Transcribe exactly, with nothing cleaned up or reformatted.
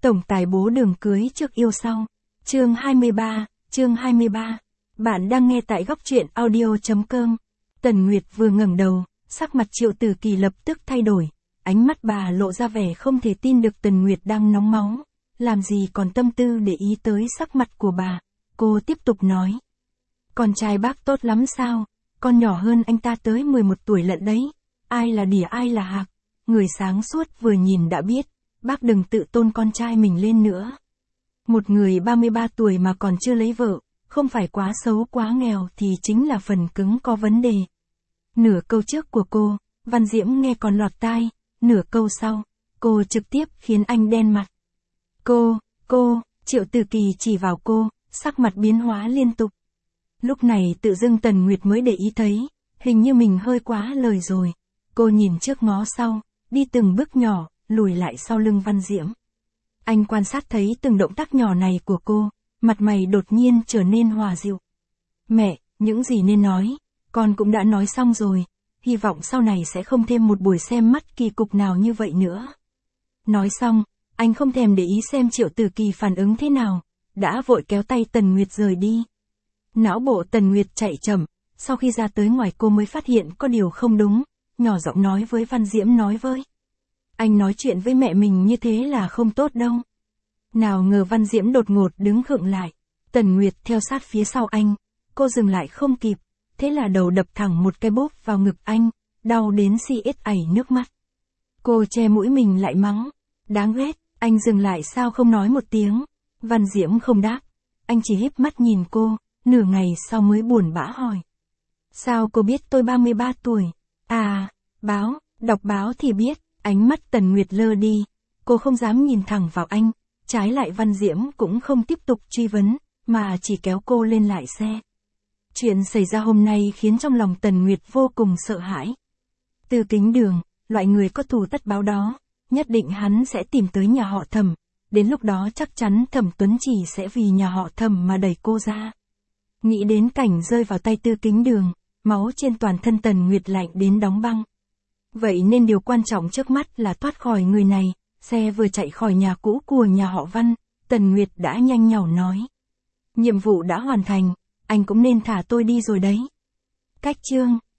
Tổng tài bố đường cưới trước yêu sau. Chương hai mươi ba, chương hai mươi ba. Bạn đang nghe tại góc truyện audio chấm com. Tần Nguyệt vừa ngẩng đầu, sắc mặt Triệu Tử Kỳ lập tức thay đổi, ánh mắt bà lộ ra vẻ không thể tin được Tần Nguyệt đang nóng máu, làm gì còn tâm tư để ý tới sắc mặt của bà. Cô tiếp tục nói. Con trai bác tốt lắm sao, con nhỏ hơn anh ta tới mười một tuổi lận đấy, ai là đỉa ai là hạc, người sáng suốt vừa nhìn đã biết, bác đừng tự tôn con trai mình lên nữa. Một người ba mươi ba tuổi mà còn chưa lấy vợ, không phải quá xấu quá nghèo thì chính là phần cứng có vấn đề. Nửa câu trước của cô, Văn Diễm nghe còn lọt tai, nửa câu sau, cô trực tiếp khiến anh đen mặt. Cô, cô, Triệu Tử Kỳ chỉ vào cô, sắc mặt biến hóa liên tục. Lúc này tự dưng Tần Nguyệt mới để ý thấy, hình như mình hơi quá lời rồi. Cô nhìn trước ngó sau, đi từng bước nhỏ, lùi lại sau lưng Văn Diễm. Anh quan sát thấy từng động tác nhỏ này của cô, mặt mày đột nhiên trở nên hòa dịu. Mẹ, những gì nên nói, con cũng đã nói xong rồi, hy vọng sau này sẽ không thêm một buổi xem mắt kỳ cục nào như vậy nữa. Nói xong, anh không thèm để ý xem Triệu Tử Kỳ phản ứng thế nào, đã vội kéo tay Tần Nguyệt rời đi. Não bộ Tần Nguyệt chạy chậm, sau khi ra tới ngoài cô mới phát hiện có điều không đúng, nhỏ giọng nói với Văn Diễm nói với. Anh nói chuyện với mẹ mình như thế là không tốt đâu. Nào ngờ Văn Diễm đột ngột đứng khựng lại, Tần Nguyệt theo sát phía sau anh, cô dừng lại không kịp, thế là đầu đập thẳng một cái bốp vào ngực anh, đau đến si ết ảy nước mắt. Cô che mũi mình lại mắng, đáng ghét, anh dừng lại sao không nói một tiếng. Văn Diễm không đáp, anh chỉ híp mắt nhìn cô, nửa ngày sau mới buồn bã hỏi. Sao cô biết tôi ba mươi ba tuổi? À, báo, đọc báo thì biết. Ánh mắt Tần Nguyệt lơ đi, cô không dám nhìn thẳng vào anh, trái lại Văn Diễm cũng không tiếp tục truy vấn, mà chỉ kéo cô lên lại xe. Chuyện xảy ra hôm nay khiến trong lòng Tần Nguyệt vô cùng sợ hãi. Từ Kính Đường, loại người có thù tất báo đó, nhất định hắn sẽ tìm tới nhà họ Thẩm, đến lúc đó chắc chắn Thẩm Tuấn Chỉ sẽ vì nhà họ Thẩm mà đẩy cô ra. Nghĩ đến cảnh rơi vào tay Tư Kính Đường, máu trên toàn thân Tần Nguyệt lạnh đến đóng băng. Vậy nên điều quan trọng trước mắt là thoát khỏi người này. Xe vừa chạy khỏi nhà cũ của nhà họ Văn, Tần Nguyệt đã nhanh nhảu nói. Nhiệm vụ đã hoàn thành, anh cũng nên thả tôi đi rồi đấy. Cách chương,